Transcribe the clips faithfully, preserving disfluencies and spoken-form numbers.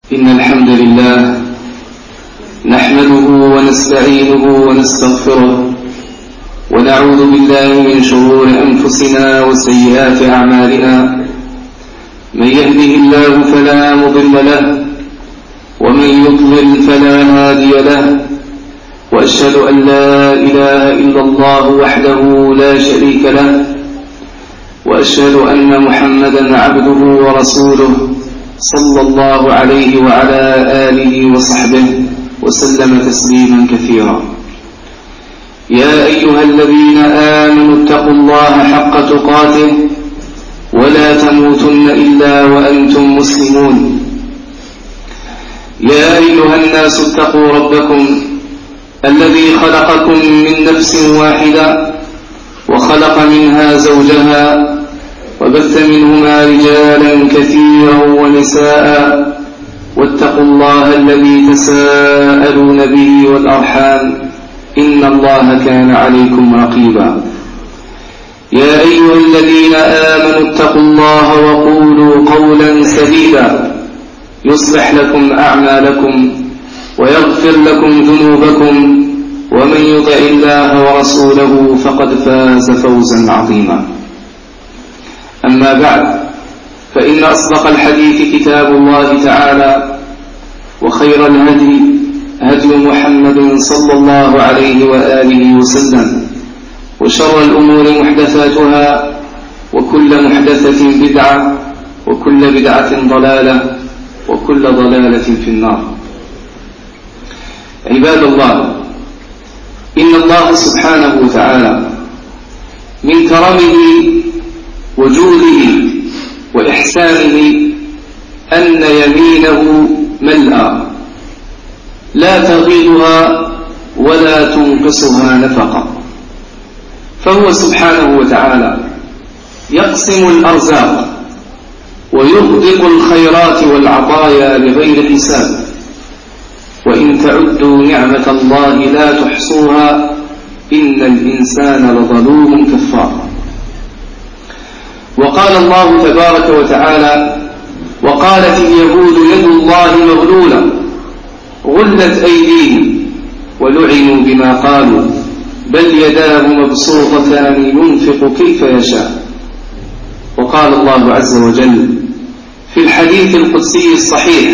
إن الحمد لله نحمده ونستعينه ونستغفره ونعوذ بالله من شرور أنفسنا وسيئات أعمالنا. من يهده الله فلا مضل له ومن يضلل فلا هادي له، وأشهد أن لا إله إلا الله وحده لا شريك له، وأشهد أن محمدا عبده ورسوله صلى الله عليه وعلى آله وصحبه وسلم تسليما كثيرا. يا أيها الذين آمنوا اتقوا الله حق تقاته ولا تموتن إلا وأنتم مسلمون. يا أيها الناس اتقوا ربكم الذي خلقكم من نفس واحدة وخلق منها زوجها وبث منهما رجالا كثيرا ونساء، واتقوا الله الذي تساءلون به والأرحام إن الله كان عليكم رقيبا. يا أيها الذين آمنوا اتقوا الله وقولوا قولا سديدا يصلح لكم أعمالكم ويغفر لكم ذنوبكم، ومن يطع الله ورسوله فقد فاز فوزا عظيما. أما بعد، فإن أصدق الحديث كتاب الله تعالى، وخير الهدي هدي محمد صلى الله عليه وآله وسلم، وشر الأمور محدثاتها، وكل محدثة بدعة، وكل بدعة ضلالة، وكل ضلالة في النار. عباد الله، إن الله سبحانه وتعالى من كرمه وجوده وإحسانه أن يمينه ملأى لا تغيضها ولا تنقصها نفقا، فهو سبحانه وتعالى يقسم الأرزاق ويغدق الخيرات والعطايا بغير حساب، وإن تعدوا نعمة الله لا تحصوها إن الإنسان لظلوم كفار. وقال الله تبارك وتعالى: وقالت اليهود يد الله مغلولة غلت أيديهم ولعنوا بما قالوا بل يداه مبسوطتان ينفق كيف يشاء. وقال الله عز وجل في الحديث القدسي الصحيح: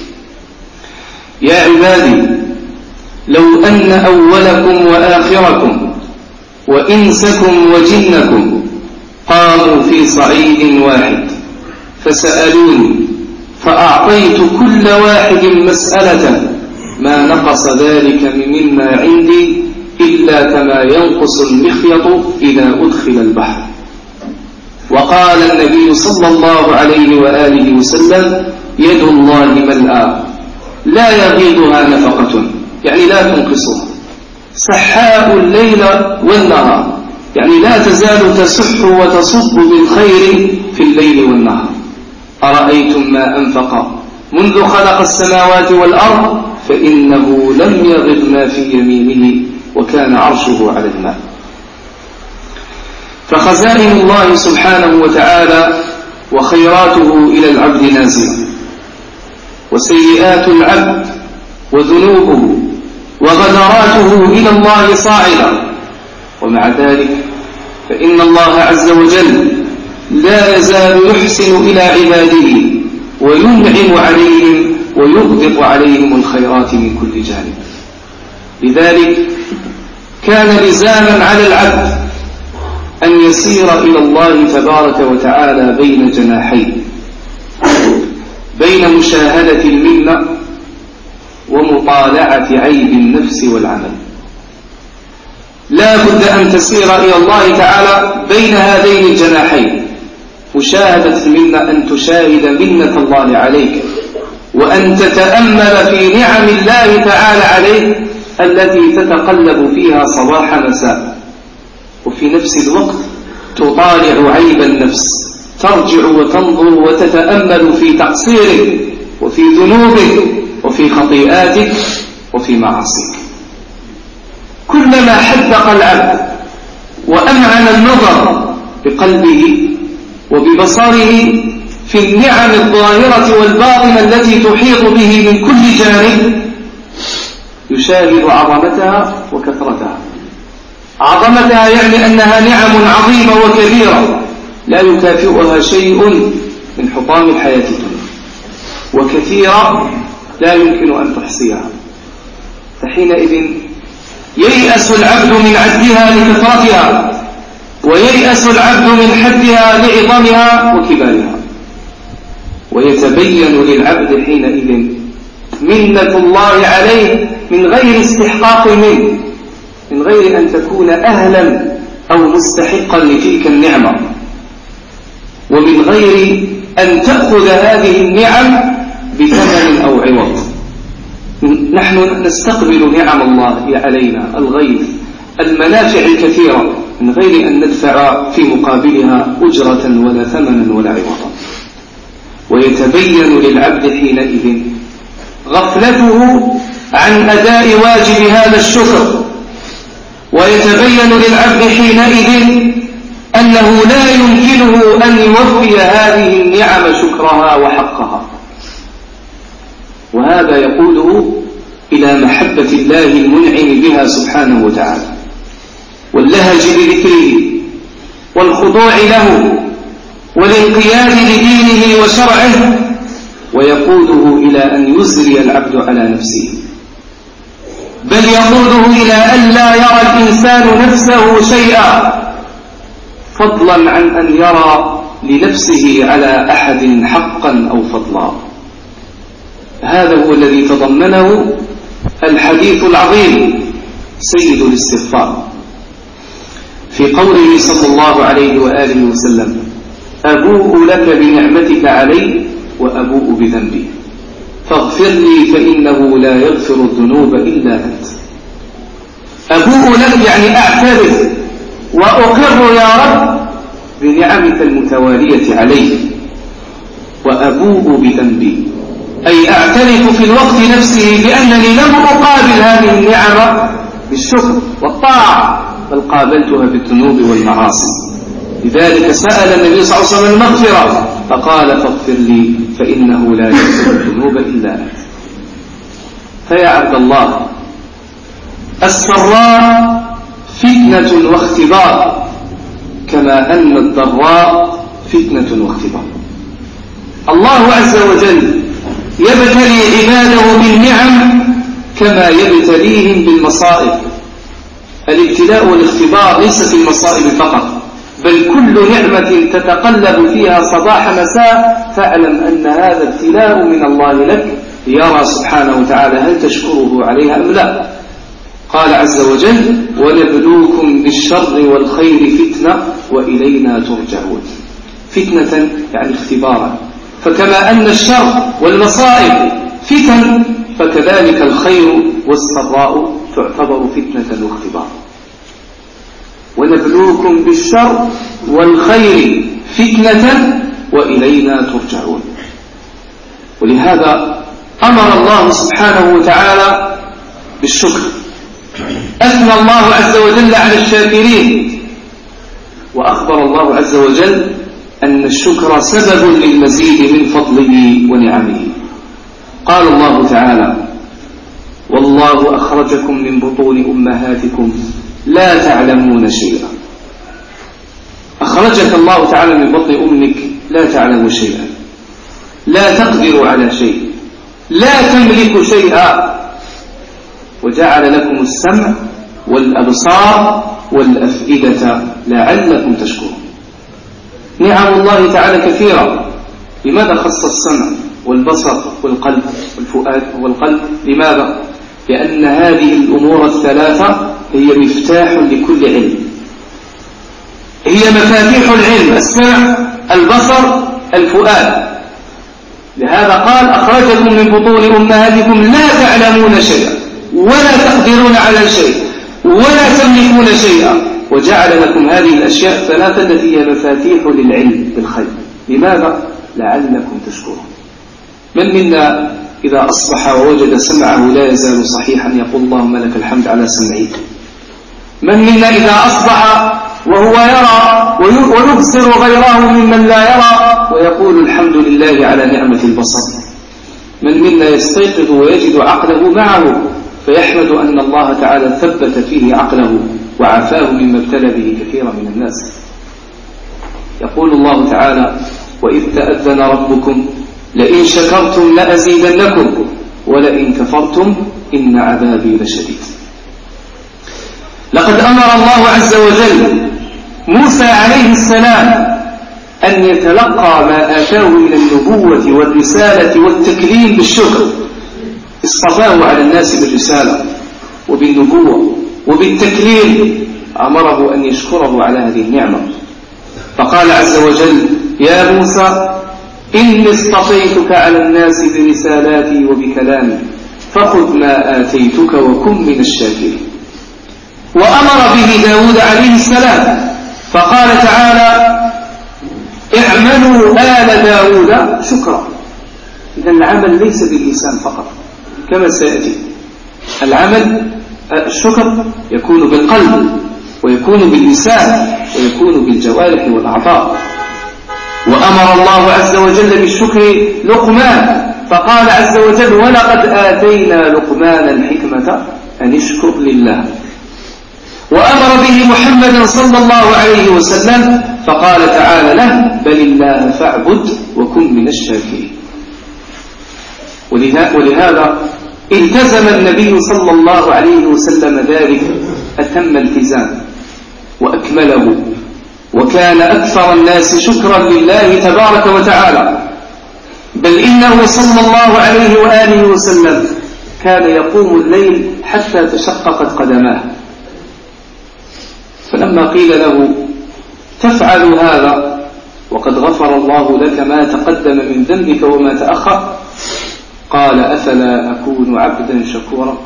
يا عبادي لو أن أولكم وآخركم وإنسكم وجنكم قاموا في صعيد واحد فسألوني فأعطيت كل واحد مسألة ما نقص ذلك مما عندي إلا كما ينقص المخيط إذا أدخل البحر. وقال النبي صلى الله عليه وآله وسلم: يد الله ملأى لا يغيضها نفقة، يعني لا تنقصها، سحاء الليل والنهار، يعني لا تزال تسح وتصب بالخير في الليل والنهار. أرأيتم ما أنفق منذ خلق السماوات والأرض فإنه لم يغض ما في يمينه وكان عرشه على الماء. فخزائن الله سبحانه وتعالى وخيراته إلى العبد نازلة، وسيئات العبد وذنوبه وغدراته إلى الله صاعدة، ومع ذلك فإن الله عز وجل لا يزال يحسن إلى عباده وينعم عليهم ويغدق عليهم الخيرات من كل جانب. لذلك كان لزاما على العبد أن يسير إلى الله تبارك وتعالى بين جناحين، بين مشاهدة المنة ومطالعة عيب النفس والعمل. لا بد أن تسير إلى الله تعالى بين هذين الجناحين: مشاهدة المنة، أن تشاهد منة الله عليك وأن تتأمل في نعم الله تعالى عليك التي تتقلب فيها صباح مساء، وفي نفس الوقت تطالع عيب النفس، ترجع وتنظر وتتأمل في تقصيرك وفي ذنوبك وفي خطيئاتك وفي معاصيك. كلما حدق العبد وأمعن النظر بقلبه وببصره في النعم الظاهرة والباطنة التي تحيط به من كل جانب يشاهد عظمتها وكثرتها. عظمتها يعني أنها نعم عظيمة وكبيرة لا يكافئها شيء من حطام الحياة الدنيا، وكثيرة لا يمكن أن تحصيها. فحينئذ ييأس العبد من عدها لكثرتها، وييأس العبد من حدها لعظمها وكبارها، ويتبين للعبد حينئذ منة الله عليه من غير استحقاق منه، من غير أن تكون أهلا أو مستحقا لتلك النعمة، ومن غير أن تأخذ هذه النعم بثمن أو عوض. نحن نستقبل نعم الله علينا، الغيث، المنافع الكثيرة، من غير أن ندفع في مقابلها أجرة ولا ثمنا ولا عوضا. ويتبين للعبد حينئذ غفلته عن أداء واجب هذا الشكر، ويتبين للعبد حينئذ أنه لا يمكنه أن يوفي هذه النعم شكرها وحقها، وهذا يقوده إلى محبة الله المنعم بها سبحانه وتعالى، واللهج بذكره والخضوع له والانقياد لدينه وشرعه، ويقوده إلى أن يزري العبد على نفسه، بل يقوده إلى أن لا يرى الإنسان نفسه شيئا، فضلا عن أن يرى لنفسه على أحد حقا أو فضلا. هذا هو الذي تضمنه الحديث العظيم سيد الاستغفار في قوله صلى الله عليه وآله وسلم: أبوء لك بنعمتك علي وأبوء بذنبي فاغفر لي فإنه لا يغفر الذنوب إلا أنت. أبوء لك يعني أعترف وأقر يا رب بنعمك المتوالية علي، وأبوء بذنبي أي أعترف في الوقت نفسه بأنني لم أقابل هذه النعمة بالشكر والطاعة، بل قابلتها بالذنوب والمعاصي. لذلك سأل النبي صلى الله عليه وسلم المغفرة فقال: فاغفر لي فإنه لا يغفر الذنوب إلا أنت. فيا عبد الله، السراء فتنة واختبار، كما أن الضراء فتنة واختبار. الله عز وجل يبتلي عباده بالنعم كما يبتليهم بالمصائب. الابتلاء والاختبار ليس في المصائب فقط، بل كل نعمة تتقلب فيها صباح مساء فاعلم أن هذا ابتلاء من الله لك، يرى سبحانه وتعالى هل تشكره عليها أم لا. قال عز وجل: ونبلوكم بالشر والخير فتنة وإلينا ترجعون. فتنة يعني اختبارا، فكما أن الشر والمصائب فتن، فكذلك الخير والسراء تعتبر فتنة واختبارا. ونبلوكم بالشر والخير فتنة وإلينا ترجعون. ولهذا أمر الله سبحانه وتعالى بالشكر، أثنى الله عز وجل على الشاكرين، وأخبر الله عز وجل أن الشكر سبب للمزيد من فضله ونعمه. قال الله تعالى: والله أخرجكم من بطون أمهاتكم لا تعلمون شيئا. أخرجك الله تعالى من بطن أمك لا تعلم شيئا، لا تقدر على شيء، لا تملك شيئا، وجعل لكم السمع والأبصار والأفئدة لعلكم تشكرون. نعم الله تعالى كثيرة. لماذا خص السمع والبصر والقلب والفؤاد والقلب؟ لماذا؟ لأن هذه الأمور الثلاثة هي مفتاح لكل علم، هي مفاتيح العلم: السمع، البصر، الفؤاد. لهذا قال: أخرجكم من بطون أمهاتكم لا تعلمون شيئا ولا تقدرون على شيء ولا تملكون شيئا، وجعل لكم هذه الأشياء الثلاثة التي هي مفاتيح للعلم بالخير. لماذا؟ لعلكم تشكرون. من منا إذا أصبح ووجد سمعه لا يزال صحيحا يقول: اللهم لك الحمد على سمعي؟ من منا إذا أصبح وهو يرى ويبصر غيره ممن لا يرى ويقول الحمد لله على نعمة البصر. من منا يستيقظ ويجد عقله معه فيحمد أن الله تعالى ثبت فيه عقله وعافاه مما ابتلى به كثيرا من الناس. يقول الله تعالى: وإذ تأذن ربكم لئن شكرتم لأزيدنكم ولئن كفرتم إن عذابي لشديد. لقد أمر الله عز وجل موسى عليه السلام أن يتلقى ما آتاه من النبوة والرسالة والتكريم بالشكر. اصطفاه على الناس بالرسالة وبالنبوة وبالتكريم، أمره أن يشكره على هذه النعمة. فقال عز وجل: يا موسى إني اصطفيتك على الناس برسالاتي وبكلامي فخذ ما آتيتك وكن من الشاكرين. وأمر به داود عليه السلام فقال تعالى: اعملوا آل داود شكرا. إذا العمل ليس باللسان فقط كما سيأتي، العمل الشكر يكون بالقلب ويكون باللسان ويكون بالجوارح والأعضاء. وأمر الله عز وجل بالشكر لقمان فقال عز وجل: ولقد آتينا لقمان الحكمة أن اشكر لله. وأمر به محمدا صلى الله عليه وسلم فقال تعالى له: بل الله فاعبد وكن من الشاكرين. ولهذا التزم النبي صلى الله عليه وسلم ذلك أتم التزام وأكمله، وكان أكثر الناس شكرا لله تبارك وتعالى. بل إنه صلى الله عليه وآله وسلم كان يقوم الليل حتى تشققت قدماه. فلما قيل له: تفعل هذا وقد غفر الله لك ما تقدم من ذنبك وما تأخر، قال: أفلا أكون عبدا شكورا.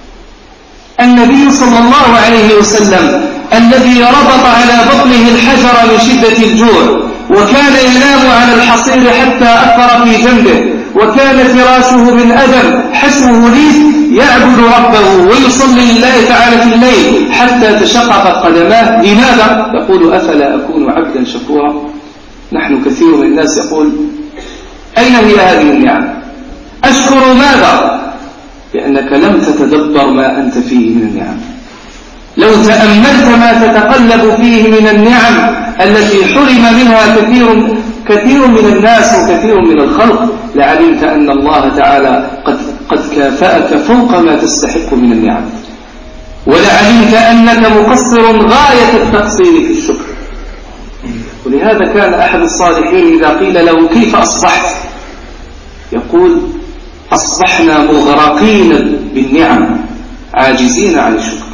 النبي صلى الله عليه وسلم الذي ربط على بطنه الحجر من شدة الجوع، وكان ينام على الحصير حتى أثر في جنبه، وكان فراشه من أدم حشوه ليف، يعبد ربه ويصلي لله تعالى في الليل حتى تشققت قدماه. لماذا؟ يقول: أفلا أكون عبدا شكورا. نحن كثير من الناس يقول: أين هي هذه النعم؟ أشكر ماذا؟ لأنك لم تتدبر ما أنت فيه من النعم. لو تأملت ما تتقلب فيه من النعم التي حرم منها كثير كثير من الناس وكثير من الخلق لعلمت أن الله تعالى قد, قد كافأك فوق ما تستحق من النعم، ولعلمت أنك مقصر غاية التقصير في الشكر. ولهذا كان أحد الصالحين إذا قيل له: كيف أصبحت؟ يقول: أصبحنا مغرقين بالنعم عاجزين عن الشكر.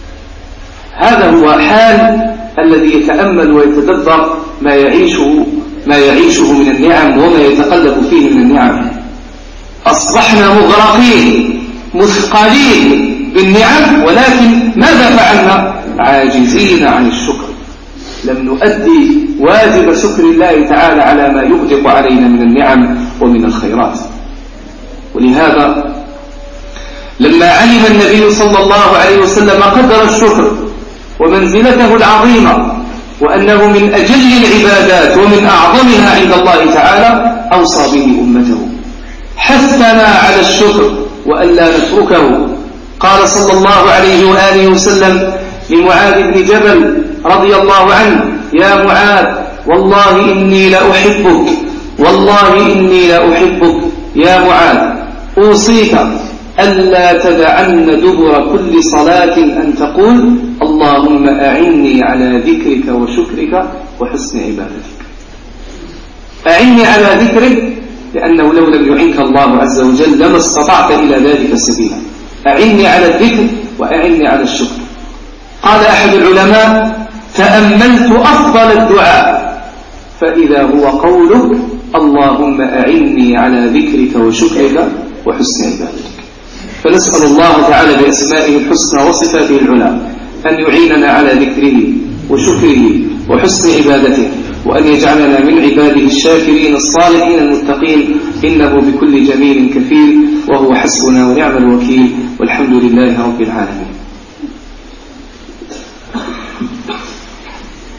هذا هو حال الذي يتأمل ويتدبر ما يعيشه ما يعيشه من النعم وما يتقلب فيه من النعم. أصبحنا مغرقين مثقلين بالنعم، ولكن ماذا فعلنا؟ عاجزين عن الشكر. لم نؤدي واجب شكر الله تعالى على ما يغدق علينا من النعم ومن الخيرات. ولهذا لما علم النبي صلى الله عليه وسلم قدر الشكر ومنزلته العظيمة وأنه من أجل العبادات ومن أعظمها عند الله تعالى، أوصى به أمته، حثنا على الشكر وألا نتركه. قال صلى الله عليه وآله وسلم لمعاذ بن جبل رضي الله عنه: يا معاذ والله إني لأحبك والله إني لأحبك يا معاذ، أوصيك ألا تدعن دبر كل صلاة أن تقول: اللهم أعني على ذكرك وشكرك وحسن عبادتك. أعني على ذكرك لأنه لو لم يعنك الله عز وجل لما استطعت إلى ذلك سبيلا. أعني على الذكر وأعني على الشكر. قال أحد العلماء: تأملت أفضل الدعاء فإذا هو قولك: اللهم أعني على ذكرك وشكرك وحسن عبادتك. فنسأل الله تعالى بأسمائه الحسنى وصفاته العلى أن يعيننا على ذكره وشكره وحسن عبادته، وأن يجعلنا من عباده الشاكرين الصالحين المتقين، إنه بكل جميل كفيل، وهو حسبنا ونعم الوكيل، والحمد لله رب العالمين.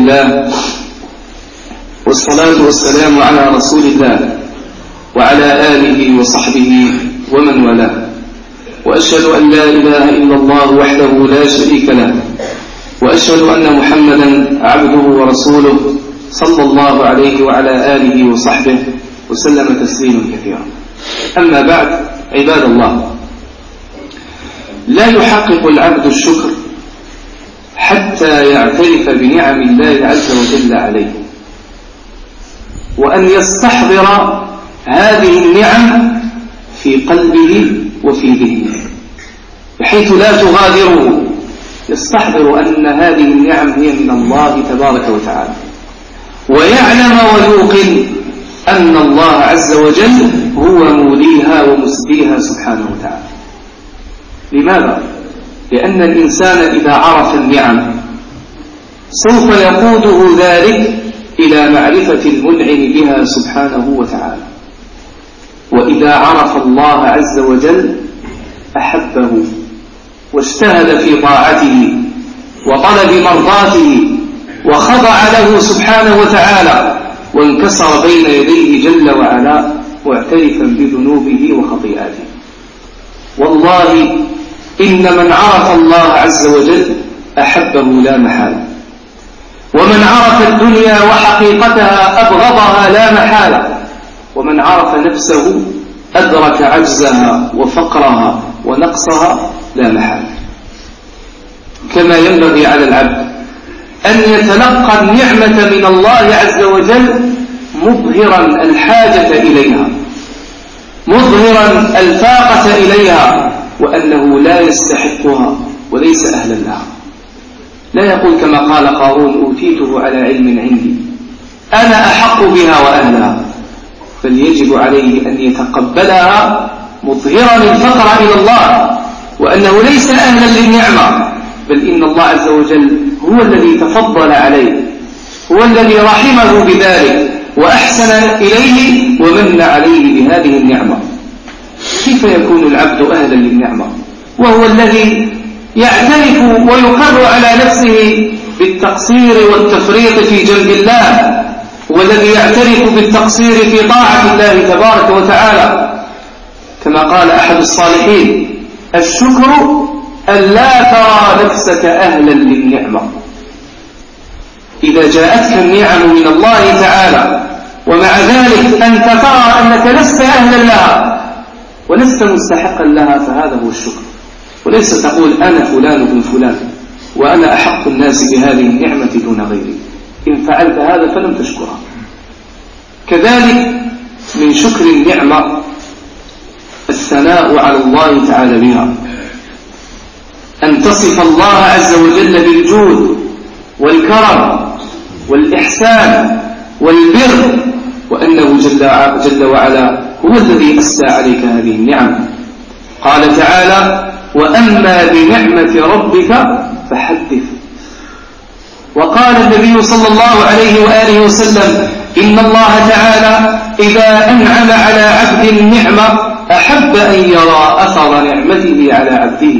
لله، والصلاة والسلام على رسول الله وعلى آله وصحبه ومن والاه، وأشهد أن لا إله إلا الله وحده لا شريك له، وأشهد أن محمدا عبده ورسوله صلى الله عليه وعلى آله وصحبه وسلم تسليما كثيرا. أما بعد، عباد الله، لا يحقق العبد الشكر حتى يعترف بنعم الله عز وجل عليه، وأن يستحضر هذه النعم في قلبه وفي ذهنه بحيث لا تغادره، يستحضر أن هذه النعم هي من الله تبارك وتعالى، ويعلم ويوقن أن الله عز وجل هو موليها ومسديها سبحانه وتعالى. لماذا؟ لأن الإنسان إذا عرف النعم سوف يقوده ذلك إلى معرفة المنعم بها سبحانه وتعالى، وإذا عرف الله عز وجل أحبه واجتهد في طاعته وطلب مرضاته وخضع له سبحانه وتعالى وانكسر بين يديه جل وعلا معترفا بذنوبه وخطيئاته. والله إن من عرف الله عز وجل أحبه لا محالة، ومن عرف الدنيا وحقيقتها أبغضها لا محالة، ومن عرف نفسه أدرك عجزها وفقرها ونقصها لا محالة. كما ينبغي على العبد أن يتلقى النعمة من الله عز وجل مظهرا الحاجة إليها، مظهرا الفاقة إليها، وأنه لا يستحقها وليس أهلا لها. لا يقول كما قال قارون: أوتيته على علم عندي أنا أحق بها وأهلها، بل يجب عليه أن يتقبلها مظهرا الفقر إلى الله، وأنه ليس أهلا للنعمة، بل إن الله عز وجل هو الذي تفضل عليه، هو الذي رحمه بذلك وأحسن إليه ومن عليه بهذه النعمة. كيف يكون العبد أهلا للنعمة وهو الذي يعترف ويقر على نفسه بالتقصير والتفريط في جنب الله، والذي يعترف بالتقصير في طاعة الله تبارك وتعالى؟ كما قال أحد الصالحين: الشكر أن لا ترى نفسك أهلا للنعمة. إذا جاءتك النعم من الله تعالى ومع ذلك أنت ترى أنك لست أهلا لها ولست مستحقا لها، فهذا هو الشكر، وليس تقول أنا فلان بن فلان وأنا أحق الناس بهذه النعمة دون غيري. إن فعلت هذا فلم تشكرها. كذلك من شكر النعمة الثناء على الله تعالى بها، أن تصف الله عز وجل بالجود والكرم والإحسان والبر، وأنه جل, جل وعلا هو الذي أسدى عليك هذه النعم. قال تعالى: وأما بنعمة ربك فحدث. وقال النبي صلى الله عليه وآله وسلم: إن الله تعالى إذا أنعم على عبد النعمة أحب أن يرى أثر نعمته على عبده.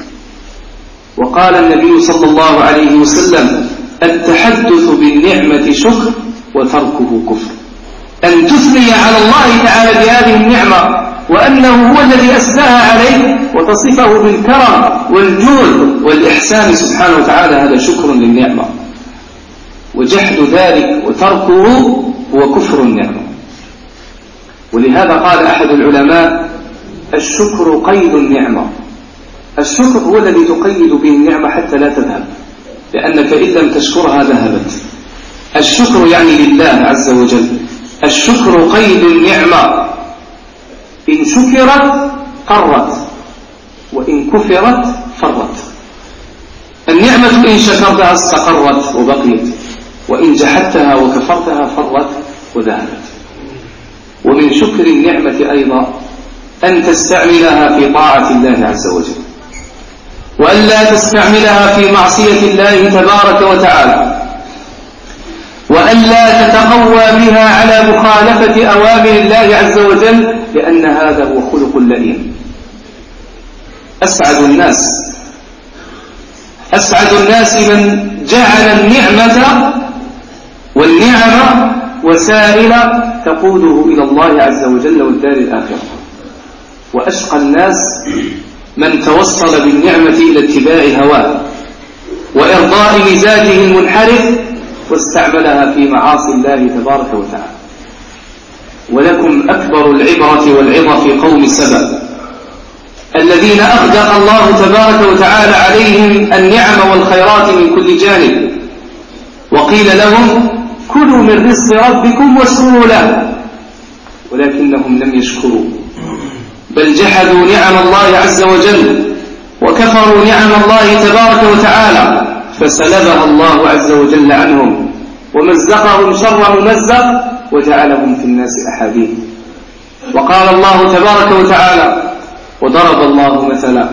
وقال النبي صلى الله عليه وسلم: التحدث بالنعمة شكر وتركه كفر. أن تثني على الله تعالى بهذه النعمة وأنه هو الذي أسداها عليه وتصفه بالكرم والجود والإحسان سبحانه وتعالى، هذا شكر للنعمة. وجحد ذلك وتركه هو كفر النعمة. ولهذا قال أحد العلماء: الشكر قيد النعمة. الشكر هو الذي تقيد به النعمة حتى لا تذهب، لأنك إن لم تشكرها ذهبت. الشكر يعني لله عز وجل. الشكر قيد النعمة، إن شكرت قرت وإن كفرت فرت. النعمة إن شكرتها استقرت وبقيت، وإن جحدتها وكفرتها فرت وذهبت. ومن شكر النعمة أيضا أن تستعملها في طاعة الله عز وجل، وأن لا تستعملها في معصية الله تبارك وتعالى، وأن لا تتقوى بها على مخالفة أوامر الله عز وجل، لأن هذا هو خلق اللئيم. أسعد الناس أسعد الناس من جعل النعمة والنعم وسائل تقوده إلى الله عز وجل والدار الآخرة. وأشقى الناس من توصل بالنعمة إلى اتباع هواه وإرضاء مزاجه المنحرف واستعملها في معاصي الله تبارك وتعالى. ولكم أكبر العبرة والعظة في قوم سبأ الذين أغدق الله تبارك وتعالى عليهم النعم والخيرات من كل جانب، وقيل لهم كلوا من رزق ربكم واشكروا له، ولكنهم لم يشكروا بل جحدوا نعم الله عز وجل وكفروا نعم الله تبارك وتعالى فسلبها الله عز وجل عنهم ومزقهم شر ممزق وجعلهم في الناس أحاديث. وقال الله تبارك وتعالى: وضرب الله مثلا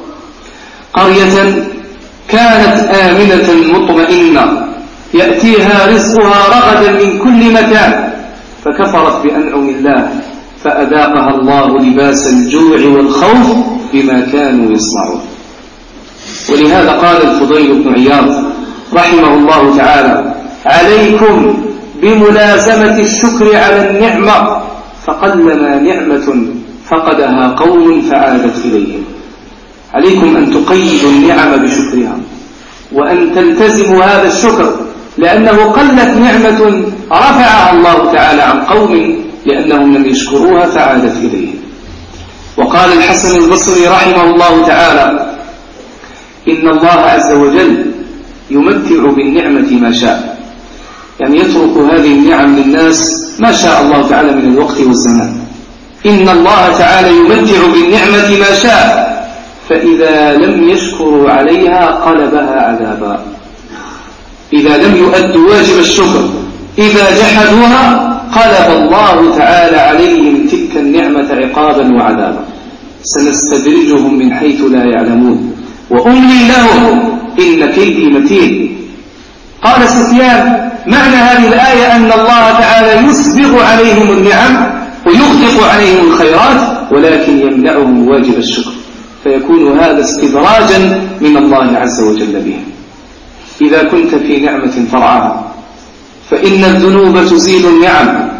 قرية كانت آمنة مطمئنة يأتيها رزقها رغدا من كل مكان فكفرت بأنعم الله فأذاقها الله لباس الجوع والخوف بما كانوا يصنعون. ولهذا قال الفضيل بن عياض رحمه الله تعالى: عليكم بملازمة الشكر على النعمة فقلما نعمة فقدها قوم فعادت إليهم. عليكم أن تقيدوا النعم بشكرها وأن تلتزموا هذا الشكر، لأنه قلت نعمة رفعها الله تعالى عن قوم لأنهم لم يشكروها فعادت إليهم. وقال الحسن البصري رحمه الله تعالى: إن الله عز وجل يمتع بالنعمة ما شاء، يعني يترك هذه النعم للناس ما شاء الله تعالى من الوقت والزمان. إن الله تعالى يمتع بالنعمة ما شاء، فإذا لم يشكروا عليها قلبها عذابا. إذا لم يؤدوا واجب الشكر إذا جحدوها قلب الله تعالى عليهم تلك النعمة عقابا وعذابا. سنستدرجهم من حيث لا يعلمون وأملي لهم إن كيدي متين. قال سفيان: معنى هذه الآية أن الله تعالى يسبغ عليهم النعم ويغدق عليهم الخيرات ولكن يمنعهم واجب الشكر، فيكون هذا استدراجا من الله عز وجل بهم. إذا كنت في نعمة فرعها فإن الذنوب تزيل النعم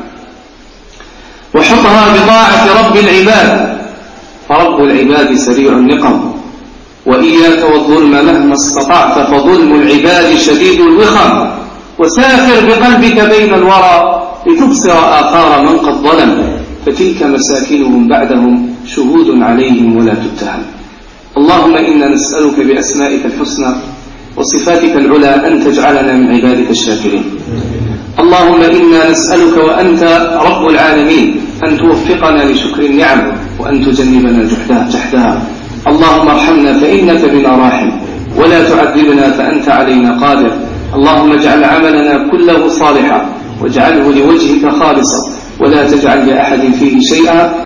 وحطها بطاعة رب العباد، فرب العباد سريع النقم. وإياك والظلم مهما استطعت فظلم العباد شديد الوخم. وسافر بقلبك بين الورى لتبصر آثار من قد ظلم، فتلك مساكنهم بعدهم شهود عليهم ولا تتهم. اللهم إنا نسألك بأسمائك الحسنى وصفاتك العلى أن تجعلنا من عبادك الشاكرين. اللهم إنا نسألك وأنت رب العالمين أن توفقنا لشكر النعم وأن تجنبنا جحدها. اللهم ارحمنا فإنك بنا راحم ولا تعذبنا فأنت علينا قادر. اللهم اجعل عملنا كله صالحا واجعله لوجهك خالصا ولا تجعل لأحد فيه شيئا